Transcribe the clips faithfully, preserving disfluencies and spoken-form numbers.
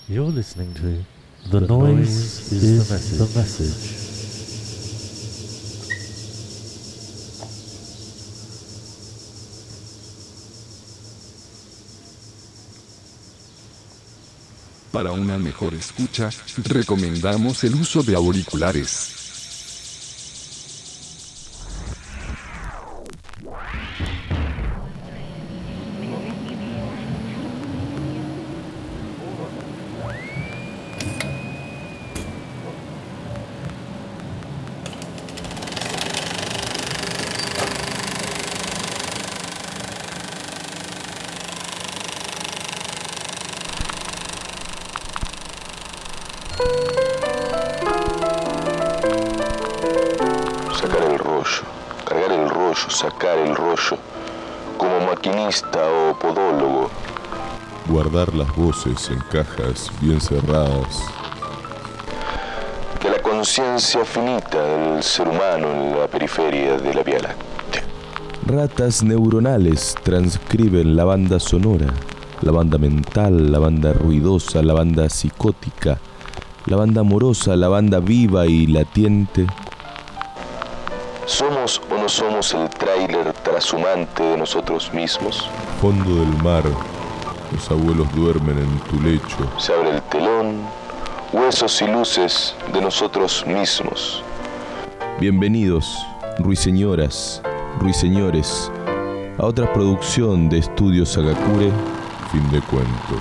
You're listening to The, the Noise, noise is, is the Message. The message. Para una mejor escucha, recomendamos el uso de auriculares. Sacar el rollo, cargar el rollo, sacar el rollo, como maquinista o podólogo. Guardar las voces en cajas bien cerradas. De la conciencia finita del ser humano en la periferia de la Vía Láctea. Ratas neuronales transcriben la banda sonora, la banda mental, la banda ruidosa, la banda psicótica, la banda amorosa, la banda viva y latiente. ¿Somos o no somos el tráiler trashumante de nosotros mismos? Fondo del mar, los abuelos duermen en tu lecho. Se abre el telón, huesos y luces de nosotros mismos. Bienvenidos, ruiseñoras, ruiseñores, a otra producción de Estudios Sagakure, fin de cuento.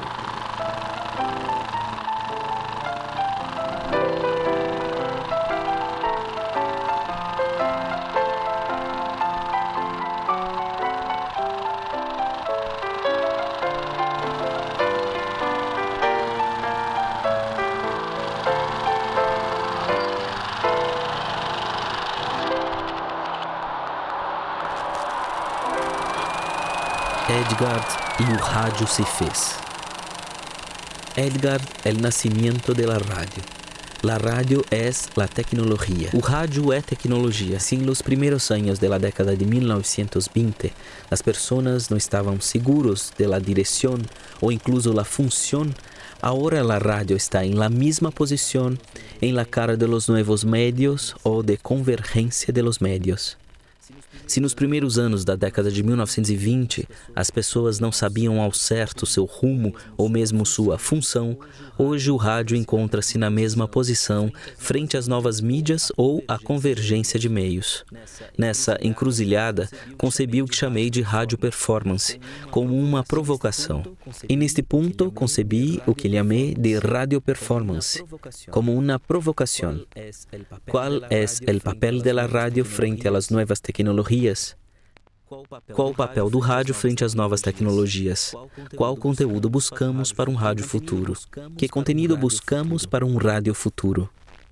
Edgard y o rádio se fez. Edgard, el nacimiento de la radio. La radio es la tecnología. O rádio é tecnologia. Si en los primeros años de la década de mil novecientos veinte las personas no estaban seguros de la dirección o incluso la función, ahora la radio está en la misma posición en la cara de los nuevos medios o de convergência de los medios. Se nos primeiros anos da década de mil novecentos e vinte as pessoas não sabiam ao certo seu rumo ou mesmo sua função, hoje o rádio encontra-se na mesma posição frente às novas mídias ou à convergência de meios. Nessa encruzilhada, concebi o que chamei de rádio performance, como uma provocação. E neste ponto, concebi o que chamei de radio performance, como uma provocação. Qual é o papel da rádio frente às novas tecnologias? Qual o papel do rádio frente às novas tecnologias? Qual conteúdo buscamos para um rádio futuro? Que conteúdo buscamos para um rádio futuro?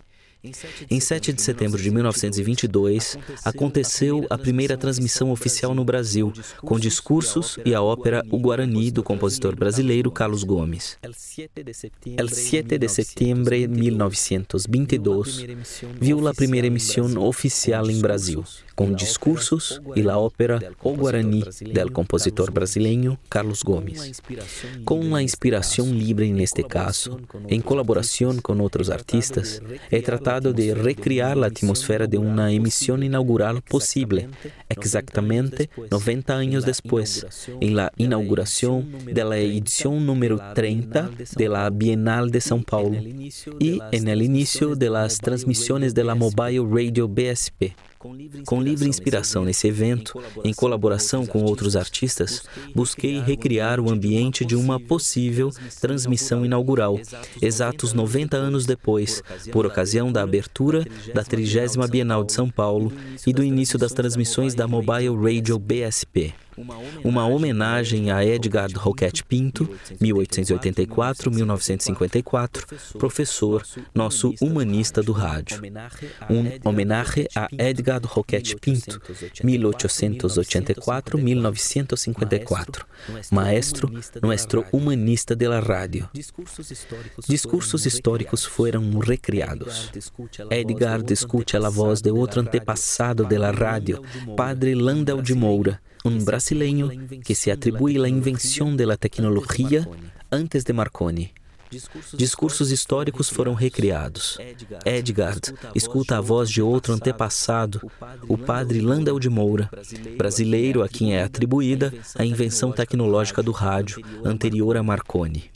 Em sete de setembro de mil novecentos e vinte e dois, aconteceu a primeira transmissão oficial no Brasil, com discursos e a ópera O Guarani, do compositor brasileiro Carlos Gomes. El siete de septiembre de mil novecientos e vinte e dois, viu a primeira emissão oficial em Brasil, com discursos e a ópera O Guarani, del compositor brasileiro Carlos Gomes. Com a inspiração livre neste caso, em colaboração com outros artistas, é tratado de recriar a atmosfera de uma emissão inaugural possível, exatamente noventa anos depois, em la inauguração da edição número trinta da Bienal de São Paulo e en el início de las transmissões da Mobile Radio B S P. Com livre inspiração nesse evento, em colaboração com outros artistas, busquei recriar o ambiente de uma possível transmissão inaugural, exatos noventa anos depois, por ocasião da abertura da trigésima Bienal de São Paulo e do início das transmissões da Mobile Radio B S P. Uma homenagem a Edgard Roquette Pinto, mil oitocentos e oitenta e quatro a mil novecentos e cinquenta e quatro, professor, nosso humanista do rádio. Um homenagem a Edgard Roquette Pinto, mil oitocentos e oitenta e quatro a mil novecentos e cinquenta e quatro, maestro, nuestro humanista de la radio. Discursos históricos foram recriados. Edgard escute a voz de outro antepassado de la radio, Padre Landel de Moura, um brasileiro que se atribui a invenção da tecnologia antes de Marconi. Discursos históricos foram recriados. Edgard escuta a voz de outro antepassado, o padre Landel de Moura, brasileiro a quem é atribuída a invenção tecnológica do rádio, anterior a Marconi.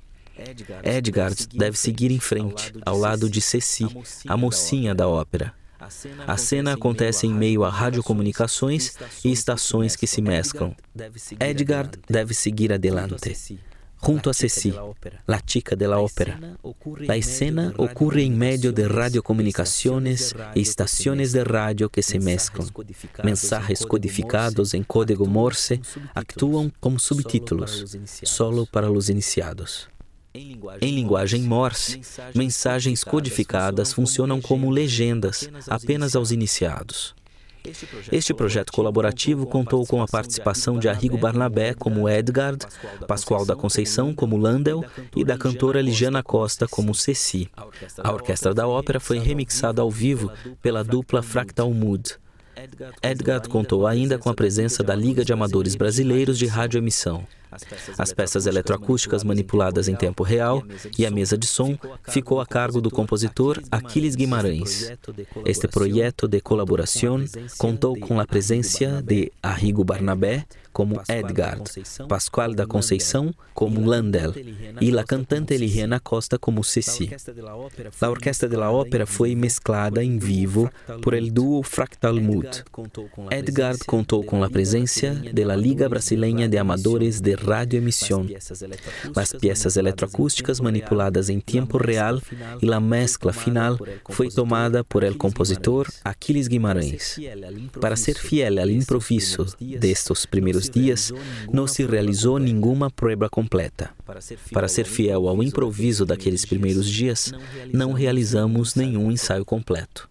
Edgard deve seguir em frente, ao lado de Ceci, a mocinha da ópera. A cena acontece em meio a radiocomunicações e estações que se mesclam. Edgard deve seguir adelante. Junto a Ceci, la chica de la ópera. La escena ocurre en medio de radiocomunicaciones e estaciones de radio que se mezclan. Mensajes codificados em código Morse actuam como subtítulos, solo para os iniciados. Em linguagem Morse, mensagens codificadas funcionam como legendas apenas aos iniciados. Este projeto colaborativo contou com a participação de Arrigo Barnabé como Edgard, Pascoal da Conceição como Landel e da cantora Ligiana Costa como Ceci. A orquestra da ópera foi remixada ao vivo pela dupla Fractal Mood. Edgard contou ainda com a presença da Liga de Amadores Brasileiros de Radioemissão. As peças eletroacústicas manipuladas em tempo real e a mesa de som ficou a cargo do compositor Aquiles Guimarães. Este projeto de colaboração contou com a presença de Arrigo Barnabé como Edgard, Pascoal da Conceição como Landel e a cantante Ligiana Costa como Ceci. A orquestra da ópera foi mesclada em vivo por el dúo Fractal Mood. Edgard contou com a presença da Liga Brasileña de Amadores de Radioemissão, as peças eletroacústicas manipuladas em tempo real e a mescla final foi tomada por el compositor Aquiles Guimarães. Para ser fiel ao improviso destes primeiros dias, não se realizou nenhuma prueba completa. Para ser fiel ao improviso daqueles primeiros dias, não realizamos nenhum ensaio completo.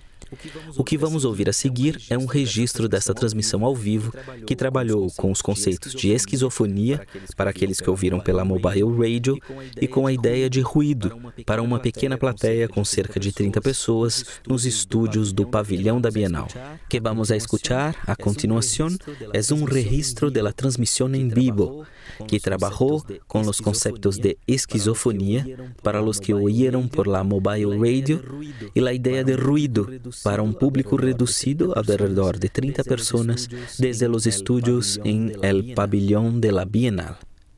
O que vamos ouvir a seguir é um registro dessa transmissão ao vivo que trabalhou com os conceitos de esquizofonia, para aqueles que ouviram pela mobile radio, e com a ideia de ruído, para uma pequena plateia com cerca de trinta pessoas nos estúdios do pavilhão da Bienal. O que vamos a escuchar a continuação é um registro da transmissão em vivo, que trabalhou com os conceitos de esquizofonia para os que oíram por la mobile radio e a ideia de ruído para um público reduzido ao redor de trinta pessoas desde os estúdios em el pavilhão de la Bienal.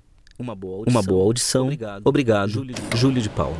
Uma boa audição. Obrigado, Júlio de Paula.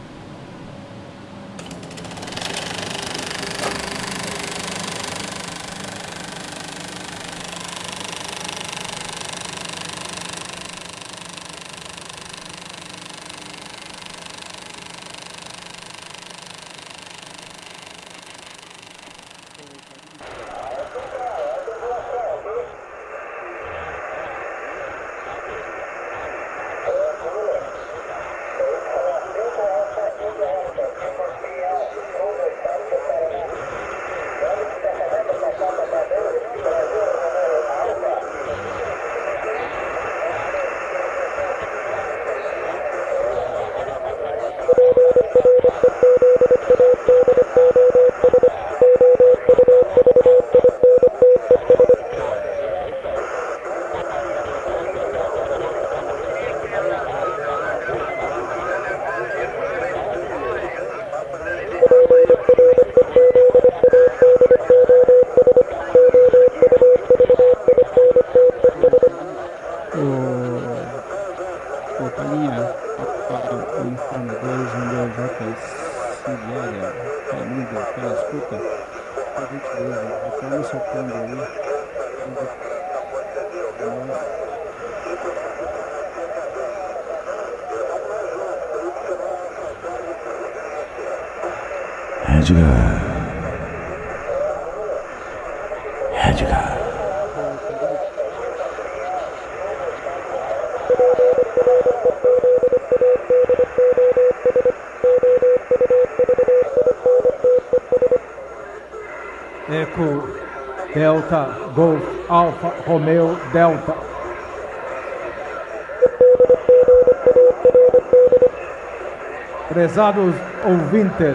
Edgard. Edgard. Eco Delta Golf Alfa Romeo Delta. Prezados ouvintes,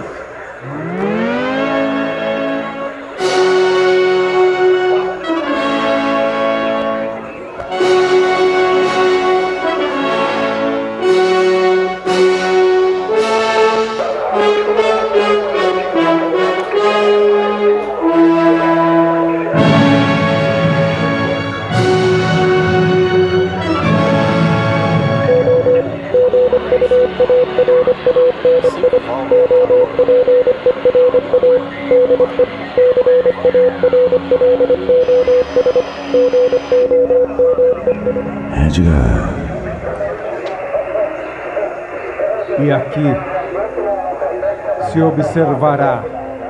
Edgar. E aqui se observará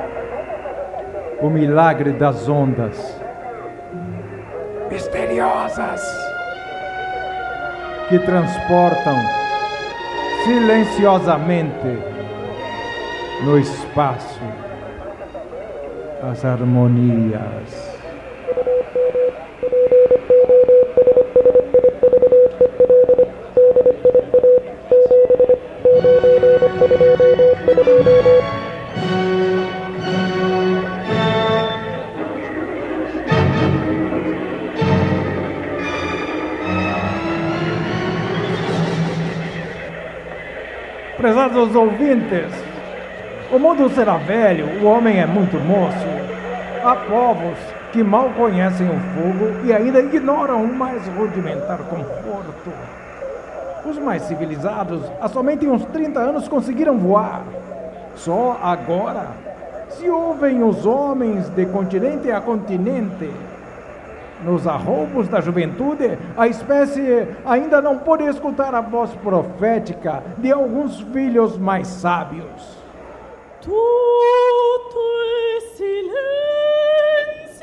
o milagre das ondas misteriosas que transportam silenciosamente no espaço as harmonias. Prezados ouvintes, o mundo será velho, o homem é muito moço. Há povos que mal conhecem o fogo e ainda ignoram o mais rudimentar conforto. Os mais civilizados, há somente uns trinta anos, conseguiram voar. Só agora se ouvem os homens de continente a continente. Nos arroubos da juventude, a espécie ainda não pôde escutar a voz profética de alguns filhos mais sábios. Tudo é silêncio.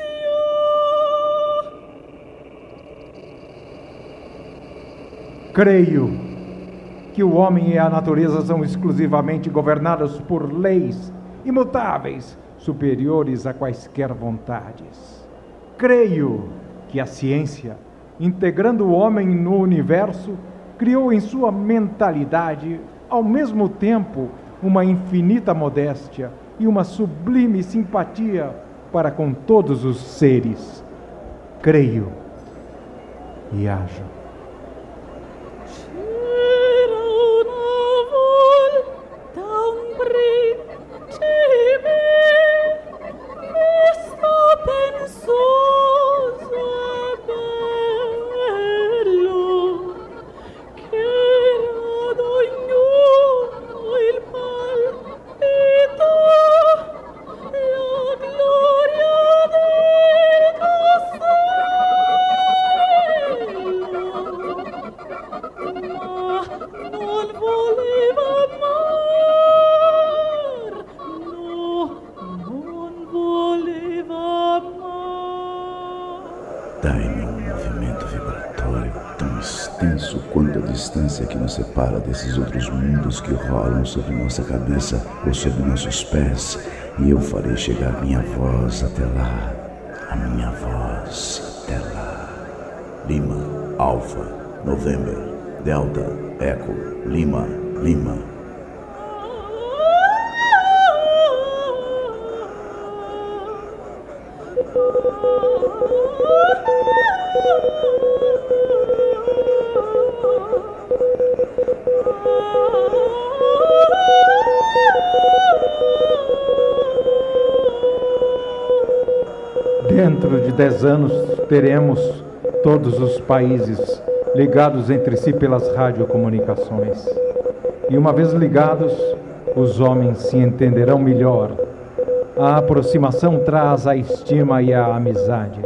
Creio que o homem e a natureza são exclusivamente governados por leis imutáveis, superiores a quaisquer vontades. Creio que a ciência, integrando o homem no universo, criou em sua mentalidade, ao mesmo tempo, uma infinita modéstia e uma sublime simpatia para com todos os seres. Creio e ajo. Dai-me um movimento vibratório tão extenso quanto a distância que nos separa desses outros mundos que rolam sobre nossa cabeça ou sobre nossos pés, e eu farei chegar minha voz até lá, a minha voz até lá. Lima, Alfa, November, Delta, Echo, Lima, Lima. Dentro de dez anos teremos todos os países ligados entre si pelas radiocomunicações. E uma vez ligados, os homens se entenderão melhor. A aproximação traz a estima e a amizade.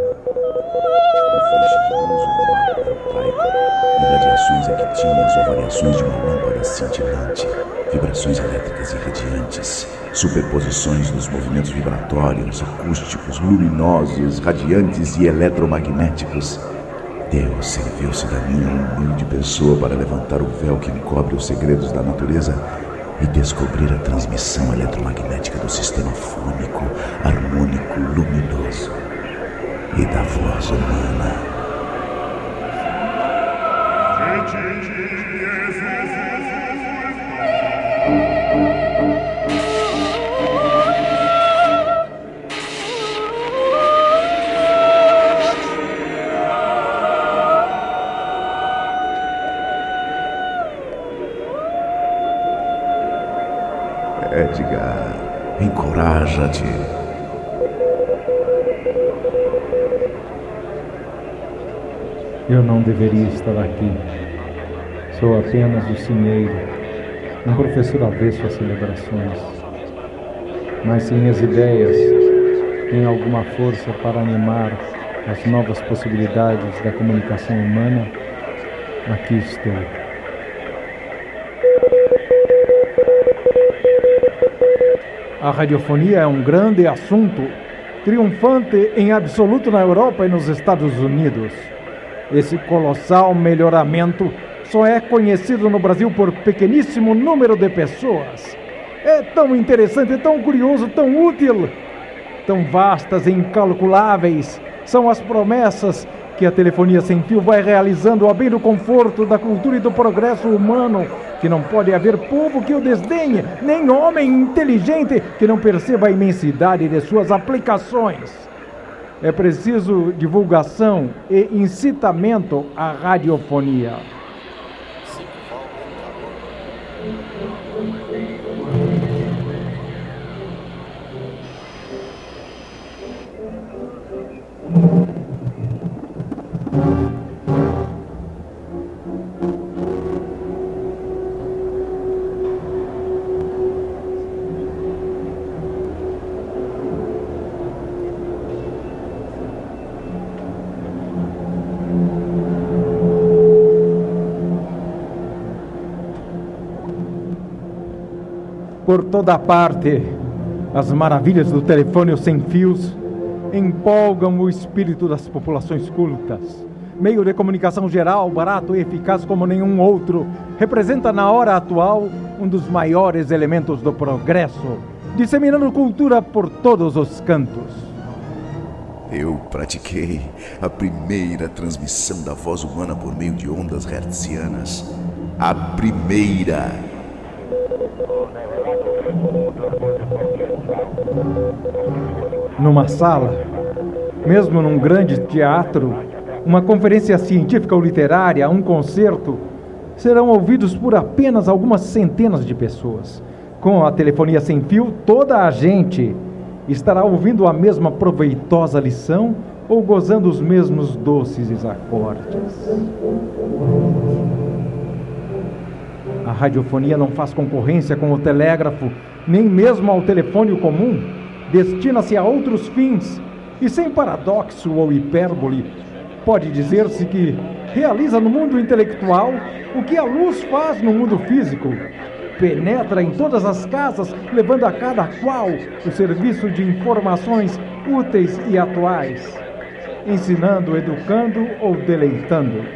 Radiações actíneas ou variações de uma lâmpada cintilante, vibrações elétricas irradiantes, superposições dos movimentos vibratórios, acústicos, luminosos, radiantes e eletromagnéticos. Deus serviu-se da minha humilde pessoa para levantar o véu que encobre os segredos da natureza e descobrir a transmissão eletromagnética do sistema fônico, harmônico, luminoso e da voz humana. Edgar, encoraja-te. Eu não deveria estar aqui. Sou apenas o cinheiro, um professor avesso às celebrações. Mas sem as ideias, tem alguma força para animar as novas possibilidades da comunicação humana, aqui estou. A radiofonia é um grande assunto, triunfante em absoluto na Europa e nos Estados Unidos. Esse colossal melhoramento só é conhecido no Brasil por pequeníssimo número de pessoas. É tão interessante, tão curioso, tão útil, tão vastas e incalculáveis são as promessas que a telefonia sem fio vai realizando a bem do conforto, da cultura e do progresso humano, que não pode haver povo que o desdenhe, nem homem inteligente que não perceba a imensidade de suas aplicações. É preciso divulgação e incitamento à radiofonia. Por toda parte, as maravilhas do telefone sem fios empolgam o espírito das populações cultas. Meio de comunicação geral, barato e eficaz como nenhum outro, representa na hora atual um dos maiores elementos do progresso, disseminando cultura por todos os cantos. Eu pratiquei a primeira transmissão da voz humana por meio de ondas hertzianas. A primeira! Numa sala, mesmo num grande teatro, uma conferência científica ou literária, um concerto, serão ouvidos por apenas algumas centenas de pessoas. Com a telefonia sem fio, toda a gente estará ouvindo a mesma proveitosa lição ou gozando os mesmos doces acordes. A radiofonia não faz concorrência com o telégrafo, nem mesmo ao telefone comum. Destina-se a outros fins e, sem paradoxo ou hipérbole, pode dizer-se que realiza no mundo intelectual o que a luz faz no mundo físico. Penetra em todas as casas, levando a cada qual o serviço de informações úteis e atuais, ensinando, educando ou deleitando.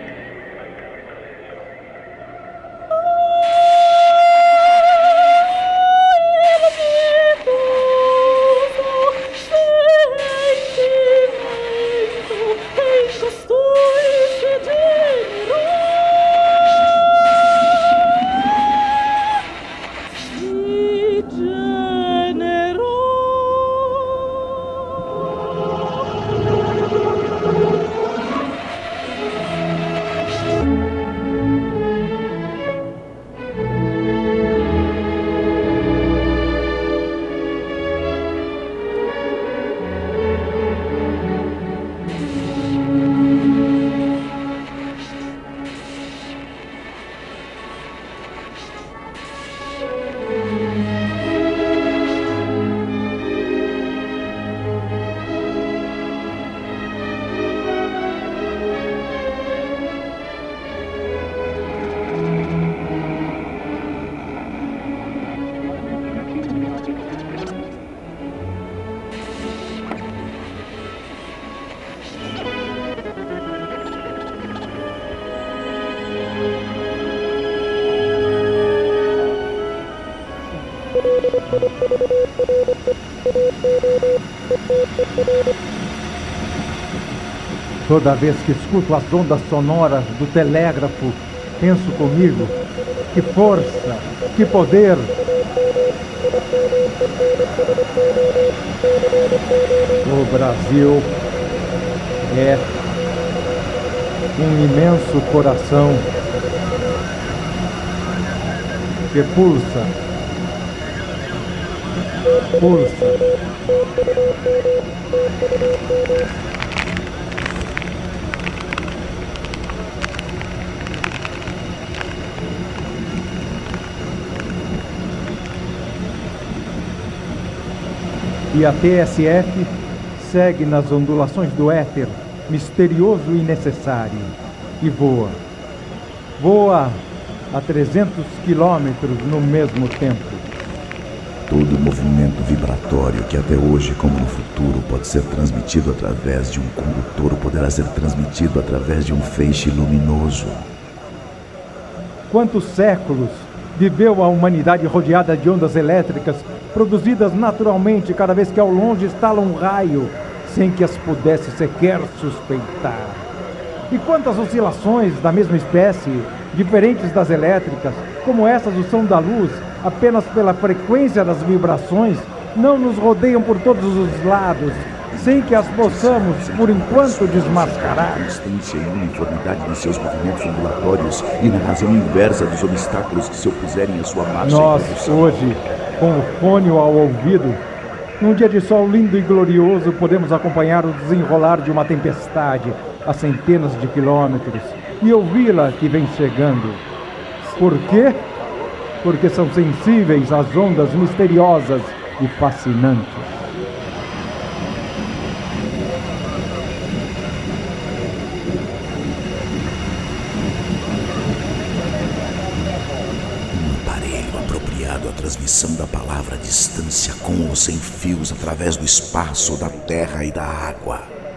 Toda vez que escuto as ondas sonoras do telégrafo, penso comigo, que força, que poder. O Brasil é um imenso coração que pulsa, pulsa. E a T S F segue nas ondulações do éter, misterioso e necessário, e voa. Voa a trezentos quilômetros no mesmo tempo. Todo movimento vibratório que até hoje, como no futuro, pode ser transmitido através de um condutor, poderá ser transmitido através de um feixe luminoso. Quantos séculos viveu a humanidade rodeada de ondas elétricas, produzidas naturalmente cada vez que ao longe estala um raio, sem que as pudesse sequer suspeitar? E quantas oscilações da mesma espécie, diferentes das elétricas, como essas do som da luz, apenas pela frequência das vibrações, não nos rodeiam por todos os lados, sem que as possamos, por enquanto, desmascarar. Na constância e uniformidade de seus movimentos ondulatórios e na razão inversa dos obstáculos que se opuserem à sua marcha. Nós, hoje, com o fone ao ouvido, num dia de sol lindo e glorioso, podemos acompanhar o desenrolar de uma tempestade a centenas de quilômetros e ouvi-la que vem chegando. Por quê? Porque são sensíveis às ondas misteriosas e fascinantes. Um aparelho apropriado à transmissão da palavra à distância, com ou sem fios, através do espaço, da terra e da água.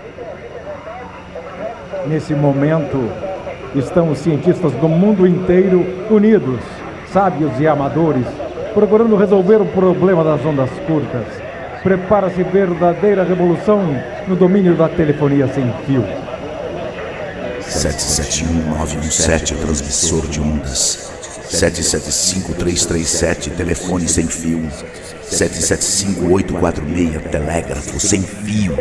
Nesse momento, estão os cientistas do mundo inteiro unidos, sábios e amadores, procurando resolver o problema das ondas curtas. Prepara-se verdadeira revolução no domínio da telefonia sem fio. sete sete um nove um sete, transmissor de ondas. sete sete cinco três três sete, telefone sem fio. sete sete cinco oito quatro seis, telégrafo sem fio.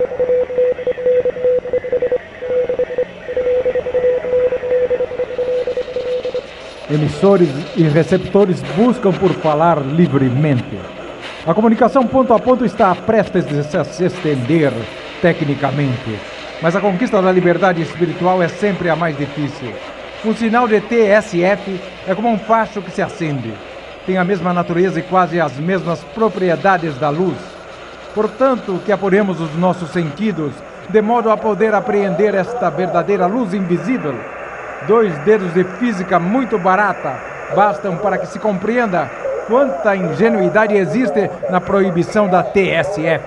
Emissores e receptores buscam por falar livremente. A comunicação ponto a ponto está prestes a se estender tecnicamente, mas a conquista da liberdade espiritual é sempre a mais difícil. Um sinal de T S F é como um facho que se acende. Tem a mesma natureza e quase as mesmas propriedades da luz. Portanto, que apuremos os nossos sentidos, de modo a poder apreender esta verdadeira luz invisível. Dois dedos de física muito barata bastam para que se compreenda quanta ingenuidade existe na proibição da T S F.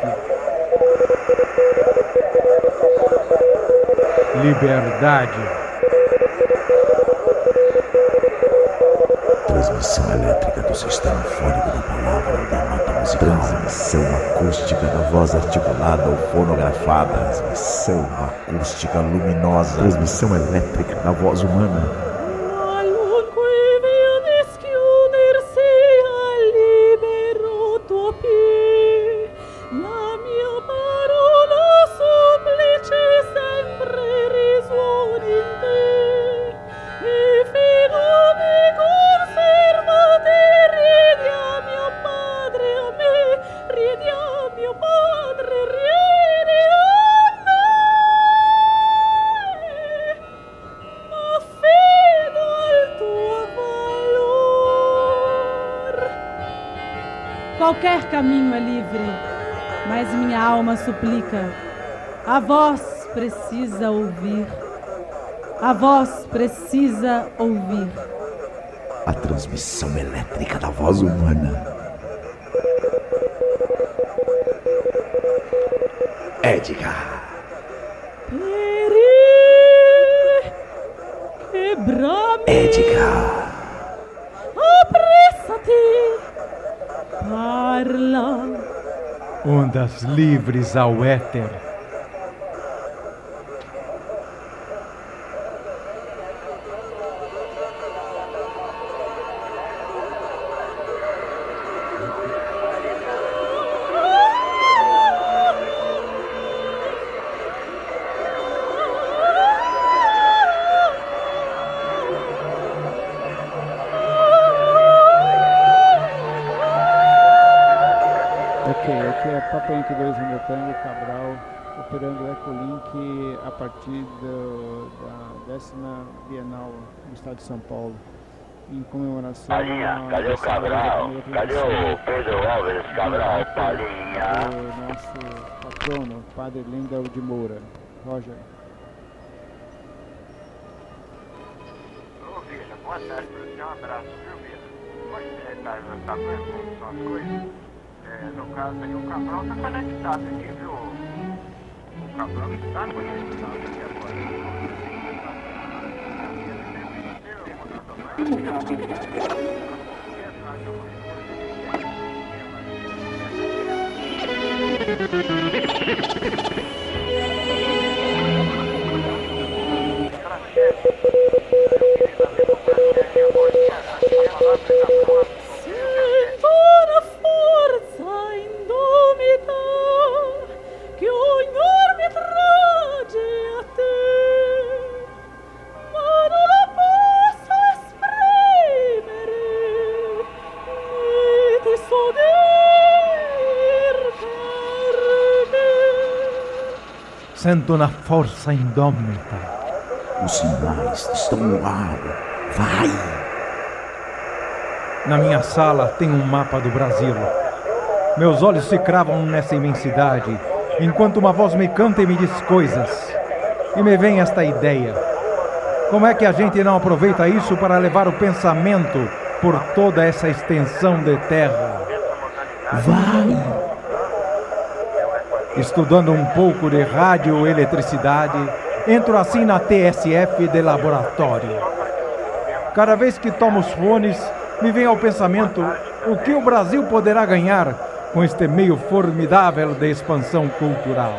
Liberdade. Transmissão elétrica do sistema fônico da palavra da nota musical. Transmissão acústica da voz articulada ou fonografada. Transmissão acústica luminosa. Transmissão elétrica da voz humana. Qualquer caminho é livre, mas minha alma suplica. A voz precisa ouvir. A voz precisa ouvir. A transmissão elétrica da voz humana. Edgar. Peri, quebra-me. Edgar. Apressa-te. Parla. Ondas livres ao éter. Papa Yankee dois Tango Cabral, operando Ecolink a partir do, da décima Bienal do Estado de São Paulo. em comemoração... Palhinha, cadê o Cabral? Cadê o Pedro Alves Cabral, Palhinha? O nosso patrono, Padre Lindel de Moura. Roger. Ô, Vila, boa tarde, um abraço, viu, Vila? Você tá, tá vendo suas coisas? É, no caso aí, o Cabral tá conectado aqui, viu? O Cabral está conectado aqui agora. Sinto na forza indômita que o Senhor me trage a te, ma non la posso esprimere, né ti so dir perché. Sento na força indômita. Os sinais estão no ar. Vai! Na minha sala tem um mapa do Brasil. Meus olhos se cravam nessa imensidade, enquanto uma voz me canta e me diz coisas. E me vem esta ideia. Como é que a gente não aproveita isso para levar o pensamento por toda essa extensão de terra? Vai! Estudando um pouco de radioeletricidade, entro assim na T S F de laboratório. Cada vez que tomo os fones, me vem ao pensamento o que o Brasil poderá ganhar com este meio formidável de expansão cultural.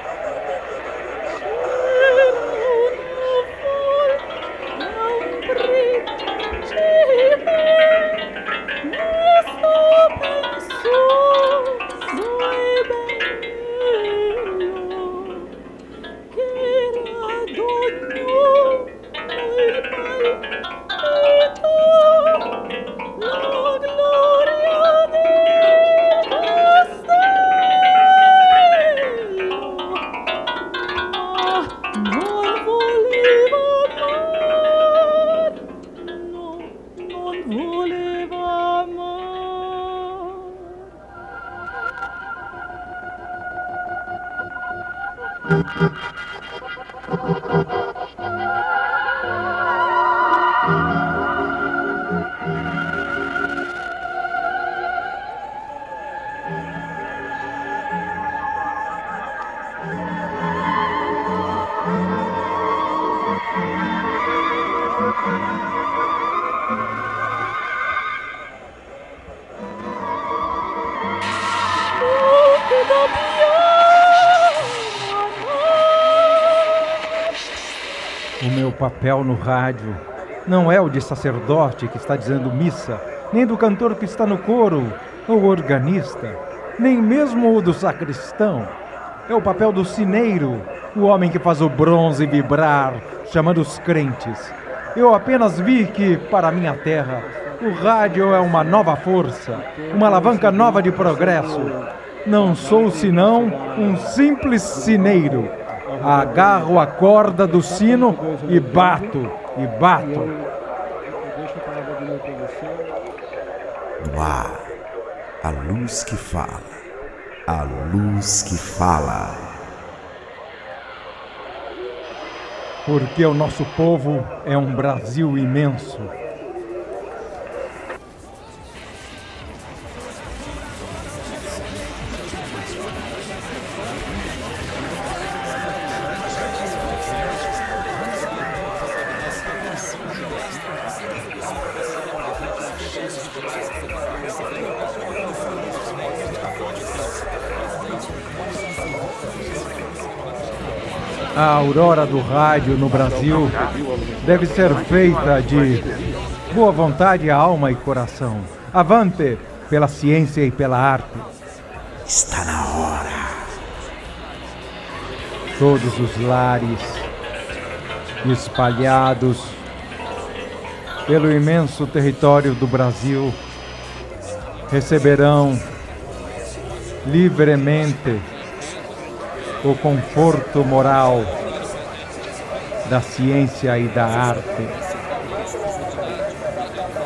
O meu papel no rádio não é o de sacerdote que está dizendo missa, nem do cantor que está no coro, ou organista, nem mesmo o do sacristão. É o papel do sineiro, o homem que faz o bronze vibrar, chamando os crentes. Eu apenas vi que, para a minha terra, o rádio é uma nova força, uma alavanca nova de progresso. Não sou senão um simples sineiro. Agarro a corda do sino e bato, e bato. No ar, a luz que fala, a luz que fala. Porque o nosso povo é um Brasil imenso. A aurora do rádio no Brasil deve ser feita de boa vontade, alma e coração. Avante pela ciência e pela arte. Está na hora. Todos os lares espalhados pelo imenso território do Brasil receberão livremente o conforto moral da ciência e da arte.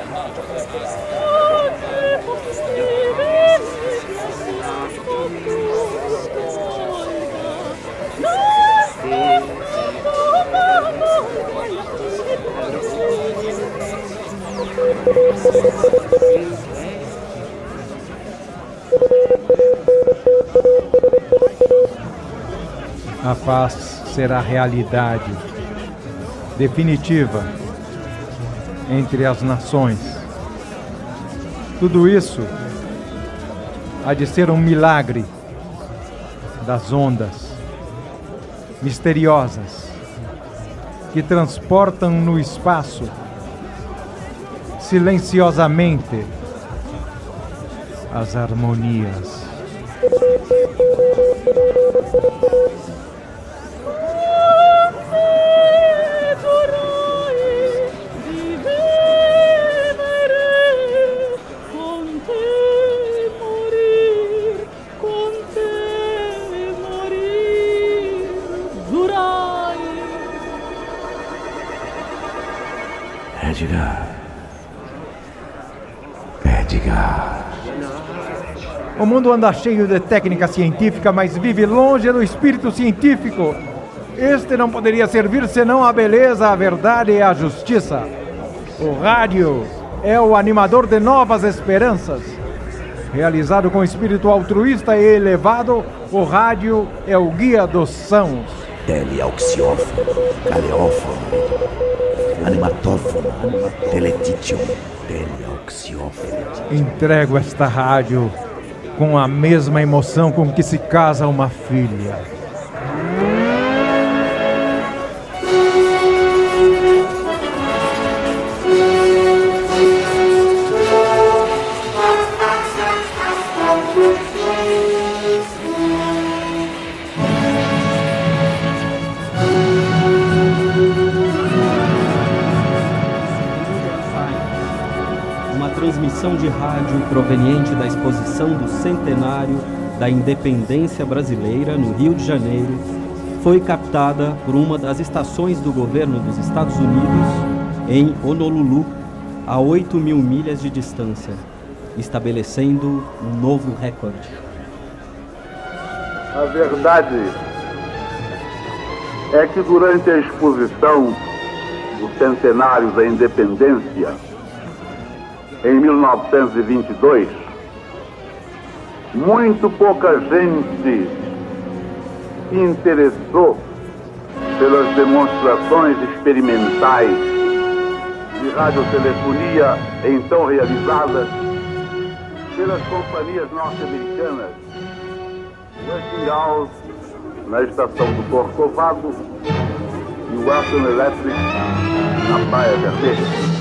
A paz será realidade definitiva entre as nações. Tudo isso há de ser um milagre das ondas misteriosas que transportam no espaço silenciosamente as harmonias. Edgar. Edgar. O mundo anda cheio de técnica científica, mas vive longe do espírito científico. Este não poderia servir senão a beleza, a verdade e a justiça. O rádio é o animador de novas esperanças. Realizado com espírito altruísta e elevado, o rádio é o guia dos sãos. Teleauxiófono, caleófono, animatófono, teletítion, teleauxiófono. Entrego esta rádio com a mesma emoção com que se casa uma filha. Transmissão de rádio proveniente da exposição do centenário da independência brasileira no Rio de Janeiro foi captada por uma das estações do governo dos Estados Unidos em Honolulu, a oito mil milhas de distância, estabelecendo um novo recorde. A verdade é que durante a exposição do centenário da independência, em mil novecentos e vinte e dois, muito pouca gente se interessou pelas demonstrações experimentais de radiotelefonia então realizadas pelas companhias norte-americanas Westinghouse na estação do Corcovado e Western Electric na Praia Vermelha.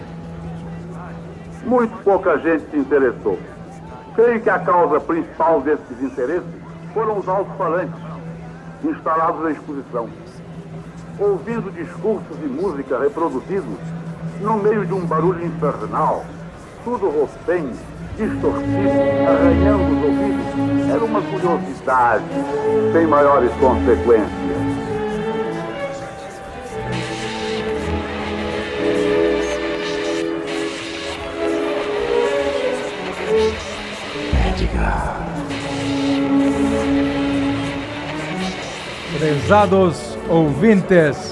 Muito pouca gente se interessou. Creio que a causa principal desses interesses foram os alto-falantes instalados na exposição. Ouvindo discursos e música reproduzidos no meio de um barulho infernal, tudo roçenho, distorcido, arranhando os ouvidos, era uma curiosidade sem maiores consequências. Prezados ouvintes,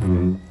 Uhum.